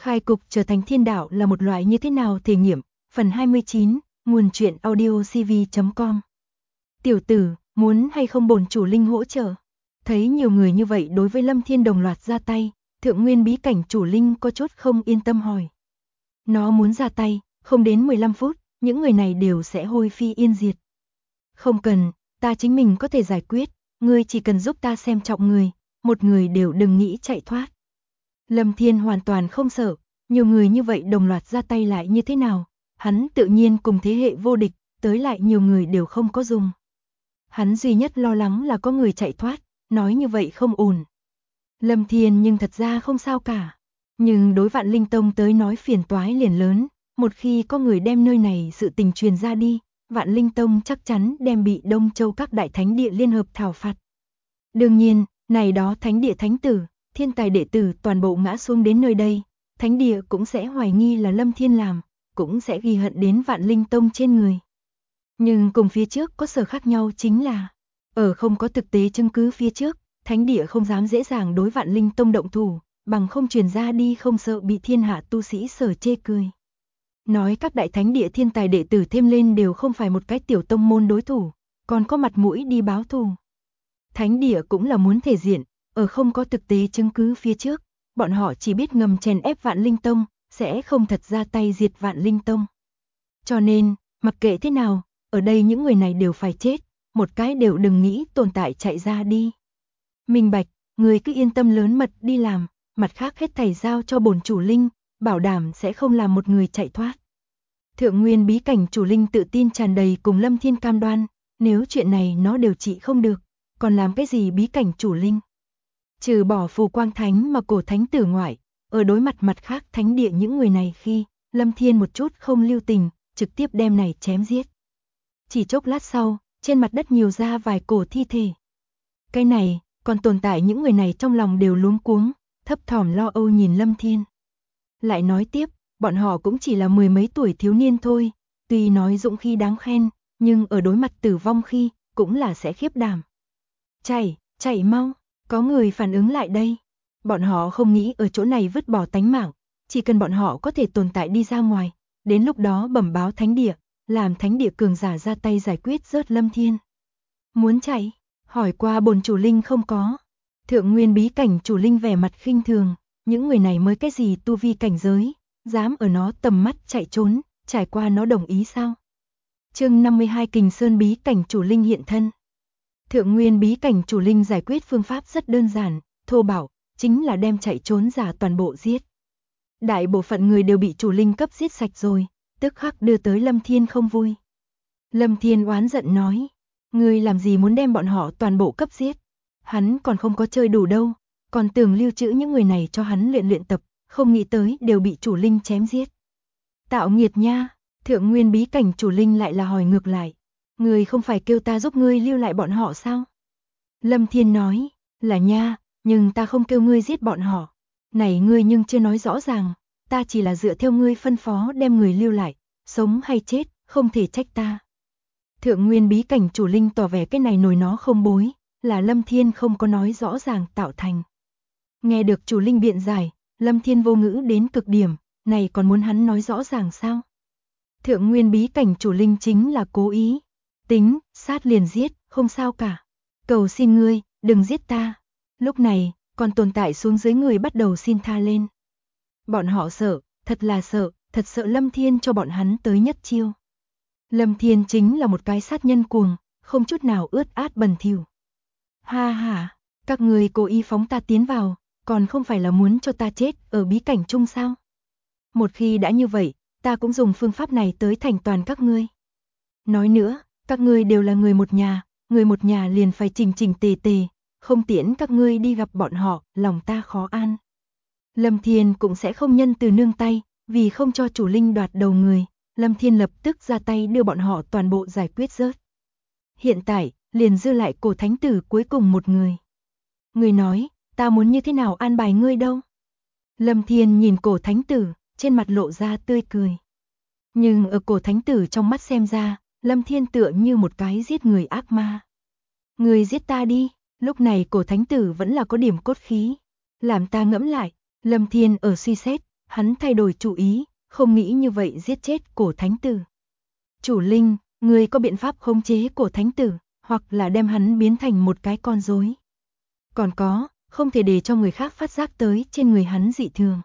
Khai cục trở thành thiên đạo là một loại như thế nào thể nghiệm, phần 29, nguồn truyện audiocv.com. Tiểu tử, muốn hay không bổn chủ linh hỗ trợ? Thấy nhiều người như vậy đối với Lâm Thiên đồng loạt ra tay, Thượng Nguyên bí cảnh chủ linh có chút không yên tâm hỏi. Nó muốn ra tay, không đến 15 phút, những người này đều sẽ hôi phi yên diệt. Không cần, ta chính mình có thể giải quyết, ngươi chỉ cần giúp ta xem trọng người, một người đều đừng nghĩ chạy thoát. Lâm Thiên hoàn toàn không sợ, nhiều người như vậy đồng loạt ra tay lại như thế nào, hắn tự nhiên cùng thế hệ vô địch, tới lại nhiều người đều không có dùng. Hắn duy nhất lo lắng là có người chạy thoát, nói như vậy không ổn. Lâm Thiên nhưng thật ra không sao cả, nhưng đối Vạn Linh Tông tới nói phiền toái liền lớn, một khi có người đem nơi này sự tình truyền ra đi, Vạn Linh Tông chắc chắn đem bị Đông Châu các đại thánh địa liên hợp thảo phạt. Đương nhiên, này đó thánh địa thánh tử, thiên tài đệ tử toàn bộ ngã xuống đến nơi đây, thánh địa cũng sẽ hoài nghi là Lâm Thiên làm, cũng sẽ ghi hận đến Vạn Linh Tông trên người. Nhưng cùng phía trước có sở khác nhau chính là, ở không có thực tế chứng cứ phía trước, thánh địa không dám dễ dàng đối Vạn Linh Tông động thủ, bằng không truyền ra đi không sợ bị thiên hạ tu sĩ sở chê cười. Nói các đại thánh địa thiên tài đệ tử thêm lên đều không phải một cái tiểu tông môn đối thủ, còn có mặt mũi đi báo thù. Thánh địa cũng là muốn thể diện, ở không có thực tế chứng cứ phía trước, bọn họ chỉ biết ngầm chèn ép Vạn Linh Tông, sẽ không thật ra tay diệt Vạn Linh Tông. Cho nên, mặc kệ thế nào, ở đây những người này đều phải chết, một cái đều đừng nghĩ tồn tại chạy ra đi. Minh bạch, người cứ yên tâm lớn mật đi làm, mặt khác hết thảy giao cho bổn chủ linh, bảo đảm sẽ không làm một người chạy thoát. Thượng Nguyên bí cảnh chủ linh tự tin tràn đầy cùng Lâm Thiên cam đoan, nếu chuyện này nó đều trị không được, còn làm cái gì bí cảnh chủ linh? Trừ bỏ phù quang thánh mà cổ thánh tử ngoại, ở đối mặt mặt khác thánh địa những người này khi, Lâm Thiên một chút không lưu tình, trực tiếp đem này chém giết. Chỉ chốc lát sau, trên mặt đất nhiều ra vài cổ thi thể. Cái này, còn tồn tại những người này trong lòng đều luống cuống, thấp thỏm lo âu nhìn Lâm Thiên. Lại nói tiếp, bọn họ cũng chỉ là mười mấy tuổi thiếu niên thôi, tuy nói dũng khí đáng khen, nhưng ở đối mặt tử vong khi, cũng là sẽ khiếp đảm. Chạy mau, có người phản ứng lại đây. Bọn họ không nghĩ ở chỗ này vứt bỏ tánh mạng, chỉ cần bọn họ có thể tồn tại đi ra ngoài, đến lúc đó bẩm báo thánh địa, làm thánh địa cường giả ra tay giải quyết rớt Lâm Thiên. Muốn chạy, hỏi qua bổn chủ linh không có. Thượng Nguyên bí cảnh chủ linh vẻ mặt khinh thường, những người này mới cái gì tu vi cảnh giới, dám ở nó tầm mắt chạy trốn, trải qua nó đồng ý sao? Chương 52 Kình Sơn bí cảnh chủ linh hiện thân. Thượng Nguyên bí cảnh chủ linh giải quyết phương pháp rất đơn giản, thô bạo, chính là đem chạy trốn giả toàn bộ giết. Đại bộ phận người đều bị chủ linh cấp giết sạch rồi, tức khắc đưa tới Lâm Thiên không vui. Lâm Thiên oán giận nói, ngươi làm gì muốn đem bọn họ toàn bộ cấp giết? Hắn còn không có chơi đủ đâu, còn tưởng lưu trữ những người này cho hắn luyện tập, không nghĩ tới đều bị chủ linh chém giết. Tạo nghiệt nha, Thượng Nguyên bí cảnh chủ linh lại là hỏi ngược lại, ngươi không phải kêu ta giúp ngươi lưu lại bọn họ sao? Lâm Thiên nói, là nha, nhưng ta không kêu ngươi giết bọn họ. Này ngươi nhưng chưa nói rõ ràng, ta chỉ là dựa theo ngươi phân phó đem người lưu lại, sống hay chết, không thể trách ta. Thượng Nguyên bí cảnh chủ linh tỏ vẻ cái này nổi nó không bối, là Lâm Thiên không có nói rõ ràng tạo thành. Nghe được chủ linh biện giải, Lâm Thiên vô ngữ đến cực điểm, này còn muốn hắn nói rõ ràng sao? Thượng Nguyên bí cảnh chủ linh chính là cố ý. Tính, sát liền giết, không sao cả. Cầu xin ngươi, đừng giết ta. Lúc này, còn tồn tại xuống dưới người bắt đầu xin tha lên. Bọn họ sợ, thật là sợ, thật sợ Lâm Thiên cho bọn hắn tới nhất chiêu. Lâm Thiên chính là một cái sát nhân cuồng, không chút nào ướt át bẩn thỉu. Ha ha, các người cố ý phóng ta tiến vào, còn không phải là muốn cho ta chết ở bí cảnh chung sao? Một khi đã như vậy, ta cũng dùng phương pháp này tới thành toàn các ngươi. Nói nữa, các ngươi đều là người một nhà liền phải chỉnh chỉnh tề tề, không tiễn các ngươi đi gặp bọn họ, lòng ta khó an. Lâm Thiên cũng sẽ không nhân từ nương tay, vì không cho chủ linh đoạt đầu người, Lâm Thiên lập tức ra tay đưa bọn họ toàn bộ giải quyết rớt. Hiện tại, liền dư lại cổ thánh tử cuối cùng một người. Người nói, ta muốn như thế nào an bài ngươi đâu? Lâm Thiên nhìn cổ thánh tử, trên mặt lộ ra tươi cười. Nhưng ở cổ thánh tử trong mắt xem ra, Lâm Thiên tựa như một cái giết người ác ma. Người giết ta đi, lúc này cổ thánh tử vẫn là có điểm cốt khí. Làm ta ngẫm lại, Lâm Thiên ở suy xét, hắn thay đổi chủ ý, không nghĩ như vậy giết chết Cổ Thánh Tử. Chủ Linh, ngươi có biện pháp khống chế Cổ Thánh Tử, hoặc là đem hắn biến thành một cái con rối. Còn có, không thể để cho người khác phát giác tới trên người hắn dị thường.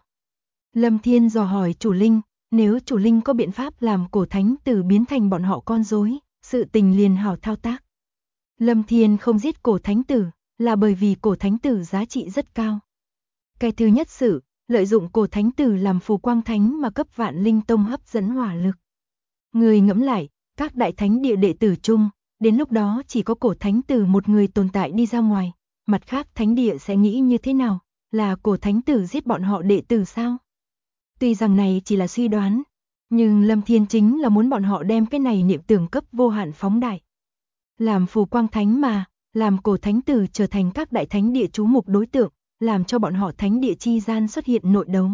Lâm Thiên dò hỏi Chủ Linh, nếu Chủ Linh có biện pháp làm Cổ Thánh Tử biến thành bọn họ con rối, sự tình liền hảo thao tác. Lâm Thiên không giết Cổ Thánh Tử, là bởi vì Cổ Thánh Tử giá trị rất cao. Cái thứ nhất sự, lợi dụng Cổ Thánh Tử làm phù quang thánh mà cấp Vạn Linh Tông hấp dẫn hỏa lực. Người ngẫm lại, các đại thánh địa đệ tử chung, đến lúc đó chỉ có Cổ Thánh Tử một người tồn tại đi ra ngoài, mặt khác thánh địa sẽ nghĩ như thế nào, là Cổ Thánh Tử giết bọn họ đệ tử sao? Tuy rằng này chỉ là suy đoán, nhưng Lâm Thiên chính là muốn bọn họ đem cái này niệm tưởng cấp vô hạn phóng đại. Làm phù quang thánh mà, làm Cổ Thánh Tử trở thành các đại thánh địa chú mục đối tượng, làm cho bọn họ thánh địa chi gian xuất hiện nội đấu.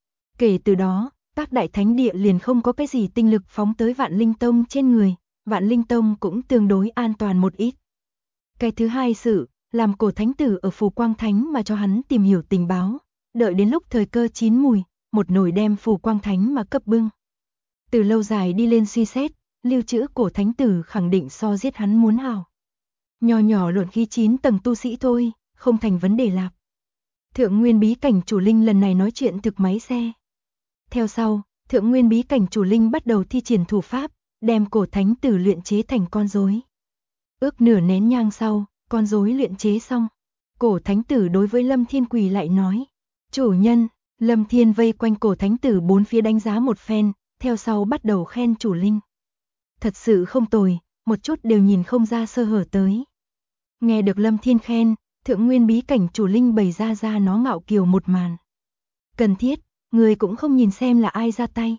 Kể từ đó, các đại thánh địa liền không có cái gì tinh lực phóng tới Vạn Linh Tông trên người, Vạn Linh Tông cũng tương đối an toàn một ít. Cái thứ hai sự, làm Cổ Thánh Tử ở phù quang thánh mà cho hắn tìm hiểu tình báo, đợi đến lúc thời cơ chín mùi, một nồi đem phù quang thánh mà cấp bưng. Từ lâu dài đi lên suy xét, lưu trữ Cổ Thánh Tử khẳng định so giết hắn muốn hào. Nhỏ nhỏ luận khí 9 tầng tu sĩ thôi, không thành vấn đề lạc. Thượng Nguyên Bí Cảnh Chủ Linh lần này nói chuyện thực máy xe. Theo sau, Thượng Nguyên Bí Cảnh Chủ Linh bắt đầu thi triển thủ pháp, đem Cổ Thánh Tử luyện chế thành con rối. Ước nửa nén nhang sau, con rối luyện chế xong. Cổ Thánh Tử đối với Lâm Thiên quỳ lại nói, chủ nhân. Lâm Thiên vây quanh Cổ Thánh Tử bốn phía đánh giá một phen, theo sau bắt đầu khen Chủ Linh. Thật sự không tồi, một chút đều nhìn không ra sơ hở tới. Nghe được Lâm Thiên khen, Thượng Nguyên Bí Cảnh Chủ Linh bày ra nó ngạo kiều một màn. Cần thiết, người cũng không nhìn xem là ai ra tay.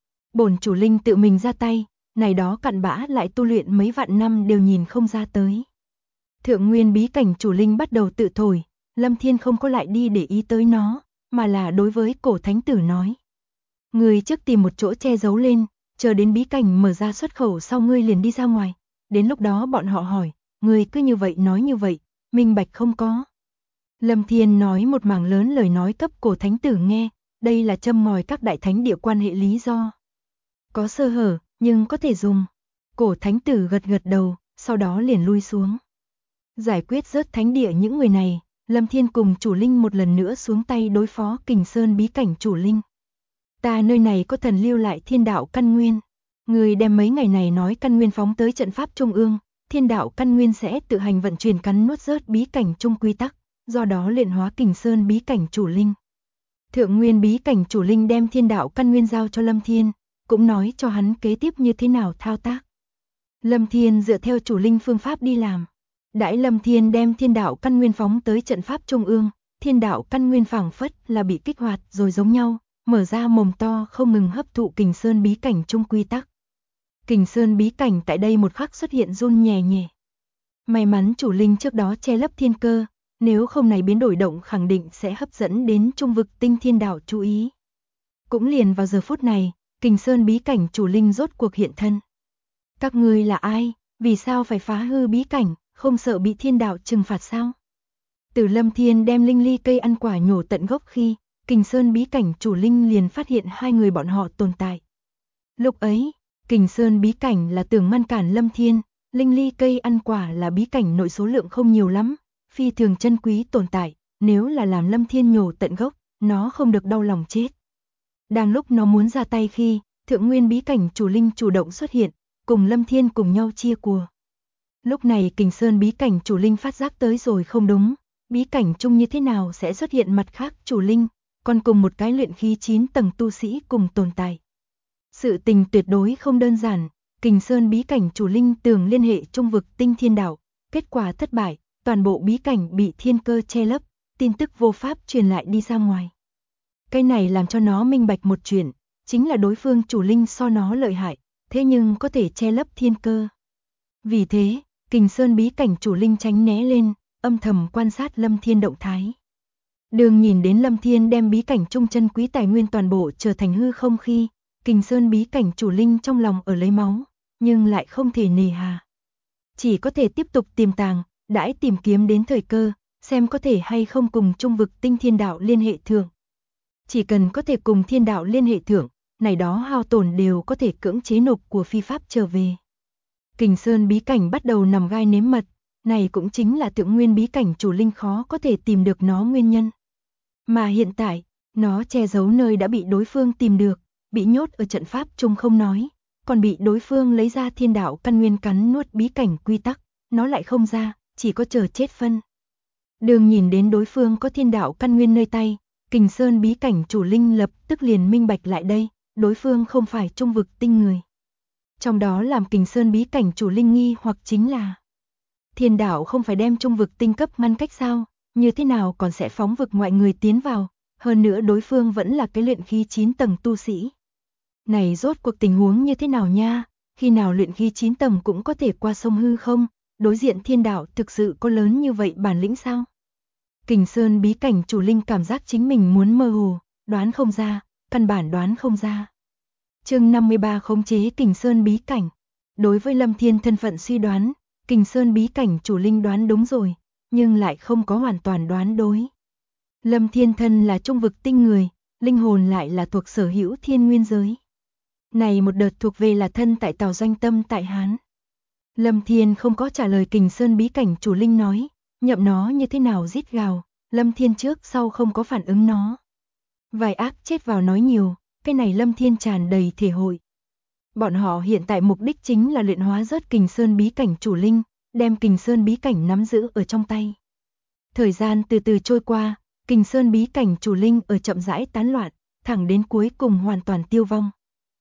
Bổn Chủ Linh tự mình ra tay, này đó cặn bã lại tu luyện mấy vạn năm đều nhìn không ra tới. Thượng Nguyên Bí Cảnh Chủ Linh bắt đầu tự thổi, Lâm Thiên không có lại đi để ý tới nó, mà là đối với Cổ Thánh Tử nói. Ngươi trước tìm một chỗ che giấu lên, chờ đến bí cảnh mở ra xuất khẩu sau ngươi liền đi ra ngoài. Đến lúc đó bọn họ hỏi, ngươi cứ như vậy nói như vậy, minh bạch không có. Lâm Thiên nói một mảng lớn lời nói cấp Cổ Thánh Tử nghe, đây là châm ngòi các đại thánh địa quan hệ lý do. Có sơ hở, nhưng có thể dùng. Cổ Thánh Tử gật gật đầu, sau đó liền lui xuống. Giải quyết rớt thánh địa những người này, Lâm Thiên cùng Chủ Linh một lần nữa xuống tay đối phó Kình Sơn Bí Cảnh Chủ Linh. Ta nơi này có thần lưu lại thiên đạo căn nguyên. Người đem mấy ngày này nói căn nguyên phóng tới trận pháp trung ương, thiên đạo căn nguyên sẽ tự hành vận chuyển cắn nuốt rớt bí cảnh trung quy tắc, do đó luyện hóa Kình Sơn Bí Cảnh Chủ Linh. Thượng Nguyên Bí Cảnh Chủ Linh đem thiên đạo căn nguyên giao cho Lâm Thiên, cũng nói cho hắn kế tiếp như thế nào thao tác. Lâm Thiên dựa theo Chủ Linh phương pháp đi làm. Đãi Lâm Thiên đem thiên đạo căn nguyên phóng tới trận pháp trung ương, thiên đạo căn nguyên phảng phất là bị kích hoạt rồi giống nhau, mở ra mồm to không ngừng hấp thụ Kình Sơn Bí Cảnh trung quy tắc. Kình Sơn Bí Cảnh tại đây một khắc xuất hiện run nhẹ nhẹ. May mắn Chủ Linh trước đó che lấp thiên cơ, nếu không này biến đổi động khẳng định sẽ hấp dẫn đến trung vực tinh thiên đạo chú ý. Cũng liền vào giờ phút này, Kình Sơn Bí Cảnh Chủ Linh rốt cuộc hiện thân. Các ngươi là ai, vì sao phải phá hư bí cảnh, không sợ bị thiên đạo trừng phạt sao? Từ Lâm Thiên đem linh ly cây ăn quả nhổ tận gốc khi, Kình Sơn Bí Cảnh Chủ Linh liền phát hiện hai người bọn họ tồn tại. Lúc ấy, Kình Sơn Bí Cảnh là tưởng ngăn cản Lâm Thiên, linh ly cây ăn quả là bí cảnh nội số lượng không nhiều lắm, phi thường chân quý tồn tại, nếu là làm Lâm Thiên nhổ tận gốc, nó không được đau lòng chết. Đang lúc nó muốn ra tay khi, Thượng Nguyên Bí Cảnh Chủ Linh chủ động xuất hiện, cùng Lâm Thiên cùng nhau chia của. Lúc này Kình Sơn Bí Cảnh Chủ Linh phát giác tới rồi không đúng, bí cảnh chung như thế nào sẽ xuất hiện mặt khác Chủ Linh, còn cùng một cái luyện khí 9 tầng tu sĩ cùng tồn tại. Sự tình tuyệt đối không đơn giản, Kình Sơn Bí Cảnh Chủ Linh tưởng liên hệ trung vực tinh thiên đạo, kết quả thất bại, toàn bộ bí cảnh bị thiên cơ che lấp, tin tức vô pháp truyền lại đi ra ngoài. Cái này làm cho nó minh bạch một chuyện, chính là đối phương Chủ Linh so nó lợi hại, thế nhưng có thể che lấp thiên cơ. Vì thế, Kình Sơn Bí Cảnh Chủ Linh tránh né lên, âm thầm quan sát Lâm Thiên động thái. Đường nhìn đến Lâm Thiên đem bí cảnh trung chân quý tài nguyên toàn bộ trở thành hư không khi, Kình Sơn Bí Cảnh Chủ Linh trong lòng ở lấy máu, nhưng lại không thể nề hà. Chỉ có thể tiếp tục tìm tàng, đãi tìm kiếm đến thời cơ, xem có thể hay không cùng trung vực tinh thiên đạo liên hệ thượng. chỉ cần có thể cùng thiên đạo liên hệ thượng, này đó hao tổn đều có thể cưỡng chế nộp của phi pháp trở về. Kình Sơn bí cảnh bắt đầu nằm gai nếm mật, này cũng chính là Thượng Nguyên bí cảnh chủ linh khó có thể tìm được nó nguyên nhân. Mà hiện tại, nó che giấu nơi đã bị đối phương tìm được, bị nhốt ở trận pháp chung không nói, còn bị đối phương lấy ra thiên đạo căn nguyên cắn nuốt bí cảnh quy tắc, nó lại không ra, chỉ có chờ chết phân. Đường nhìn đến đối phương có thiên đạo căn nguyên nơi tay, Kình Sơn bí cảnh chủ linh lập tức liền minh bạch lại đây, đối phương không phải trung vực tinh người. Trong đó làm Kình Sơn bí cảnh chủ linh nghi hoặc chính là thiên đạo không phải đem trung vực tinh cấp ngăn cách sao, như thế nào còn sẽ phóng vực ngoại người tiến vào, hơn nữa đối phương vẫn là cái luyện khí 9 tầng tu sĩ. Này rốt cuộc tình huống như thế nào nha, khi nào luyện khí 9 tầng cũng có thể qua sông hư không, đối diện thiên đạo thực sự có lớn như vậy bản lĩnh sao? Kình Sơn bí cảnh chủ linh cảm giác chính mình muốn mơ hồ, đoán không ra, căn bản đoán không ra. Chương 53 khống chế Kình Sơn bí cảnh. Đối với Lâm Thiên thân phận suy đoán, Kình Sơn bí cảnh chủ linh đoán đúng rồi, nhưng lại không có hoàn toàn đoán đối. Lâm Thiên thân là trung vực tinh người, linh hồn lại là thuộc sở hữu thiên nguyên giới. Này một đợt thuộc về là thân tại Tào Doanh Tâm tại Hán. Lâm Thiên không có trả lời Kình Sơn bí cảnh chủ linh nói, nhậm nó như thế nào rít gào, Lâm Thiên trước sau không có phản ứng nó. Vài ác chết vào nói nhiều, cái này Lâm Thiên tràn đầy thể hội. Bọn họ hiện tại mục đích chính là luyện hóa rớt Kình Sơn bí cảnh chủ linh, đem Kình Sơn bí cảnh nắm giữ ở trong tay. Thời gian từ từ trôi qua, Kình Sơn bí cảnh chủ linh ở chậm rãi tán loạn, thẳng đến cuối cùng hoàn toàn tiêu vong.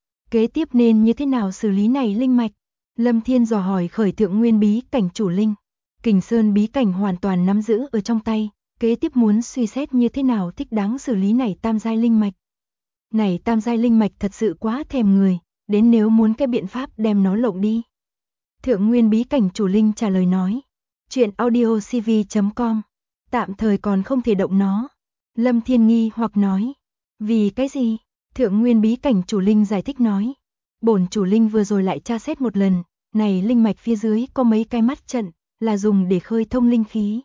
Kế tiếp nên như thế nào xử lý này linh mạch? Lâm Thiên dò hỏi khởi Thượng Nguyên bí cảnh chủ linh. Kình Sơn bí cảnh hoàn toàn nắm giữ ở trong tay, kế tiếp muốn suy xét như thế nào thích đáng xử lý này tam giai linh mạch. Này tam giai linh mạch thật sự quá thèm người, đến nếu muốn cái biện pháp đem nó lộng đi. Thượng Nguyên bí cảnh chủ linh trả lời nói. Chuyện audiocv.com. Tạm thời còn không thể động nó. Lâm Thiên nghi hoặc nói. Vì cái gì? Thượng Nguyên bí cảnh chủ linh giải thích nói. Bổn chủ linh vừa rồi lại tra xét một lần, này linh mạch phía dưới có mấy cái mắt trận, là dùng để khơi thông linh khí.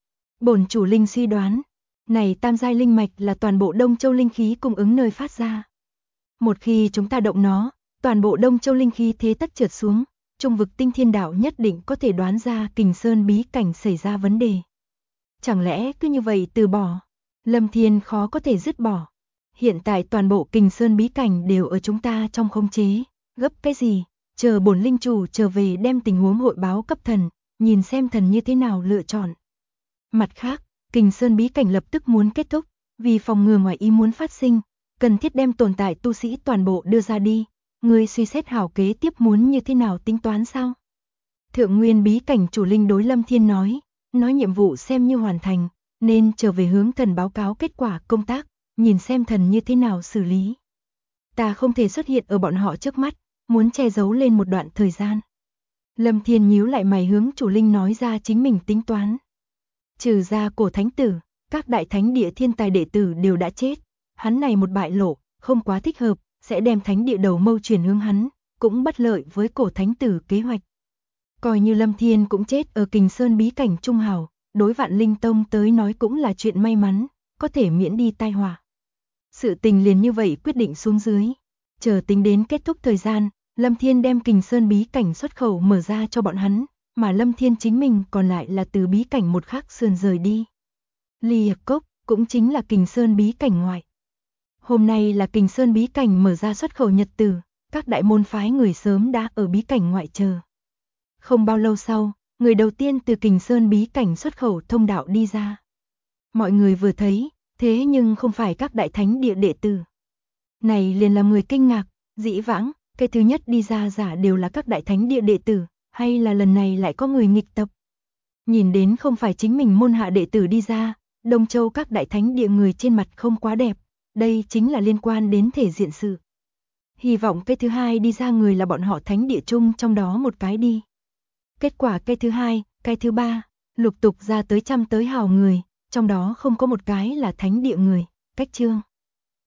Bổn chủ linh suy đoán, này tam giai linh mạch là toàn bộ Đông Châu linh khí cung ứng nơi phát ra. Một khi chúng ta động nó, toàn bộ Đông Châu linh khí thế tất trượt xuống, trung vực tinh thiên đạo nhất định có thể đoán ra Kình Sơn bí cảnh xảy ra vấn đề. Chẳng lẽ cứ như vậy từ bỏ? Lâm Thiên khó có thể dứt bỏ. Hiện tại toàn bộ Kình Sơn bí cảnh đều ở chúng ta trong khống chế, gấp cái gì? Chờ bổn linh chủ trở về đem tình huống hội báo cấp thần, nhìn xem thần như thế nào lựa chọn. Mặt khác, Kình Sơn bí cảnh lập tức muốn kết thúc, vì phòng ngừa ngoài ý muốn phát sinh, cần thiết đem tồn tại tu sĩ toàn bộ đưa ra đi. Ngươi suy xét hảo kế tiếp muốn như thế nào tính toán sao? Thượng Nguyên bí cảnh chủ linh đối Lâm Thiên nói nhiệm vụ xem như hoàn thành, nên trở về hướng thần báo cáo kết quả công tác, nhìn xem thần như thế nào xử lý. Ta không thể xuất hiện ở bọn họ trước mắt, muốn che giấu lên một đoạn thời gian. Lâm Thiên nhíu lại mày hướng chủ linh nói ra chính mình tính toán. Trừ ra cổ thánh tử, các đại thánh địa thiên tài đệ tử đều đã chết, hắn này một bại lộ, không quá thích hợp, sẽ đem thánh địa đầu mâu chuyển hướng hắn, cũng bất lợi với cổ thánh tử kế hoạch. Coi như Lâm Thiên cũng chết ở Kình Sơn bí cảnh trung hào, đối Vạn Linh Tông tới nói cũng là chuyện may mắn, có thể miễn đi tai họa. Sự tình liền như vậy quyết định xuống dưới, chờ tính đến kết thúc thời gian, Lâm Thiên đem Kình Sơn bí cảnh xuất khẩu mở ra cho bọn hắn, mà Lâm Thiên chính mình còn lại là từ bí cảnh một khác sườn rời đi. Ly Cốc cũng chính là Kình Sơn bí cảnh ngoại. Hôm nay là Kình Sơn bí cảnh mở ra xuất khẩu nhật tử, các đại môn phái người sớm đã ở bí cảnh ngoại chờ. Không bao lâu sau, người đầu tiên từ Kình Sơn bí cảnh xuất khẩu thông đạo đi ra. Mọi người vừa thấy, thế nhưng không phải các đại thánh địa đệ tử. Này liền làm người kinh ngạc, dĩ vãng, cái thứ nhất đi ra giả đều là các đại thánh địa đệ tử, hay là lần này lại có người nghịch tập. Nhìn đến không phải chính mình môn hạ đệ tử đi ra, Đông Châu các đại thánh địa người trên mặt không quá đẹp, đây chính là liên quan đến thể diện sự. Hy vọng cái thứ hai đi ra người là bọn họ thánh địa chung trong đó một cái đi. Kết quả cái thứ hai, cái thứ ba, lục tục ra tới trăm tới hào người, trong đó không có một cái là thánh địa người, cách chương.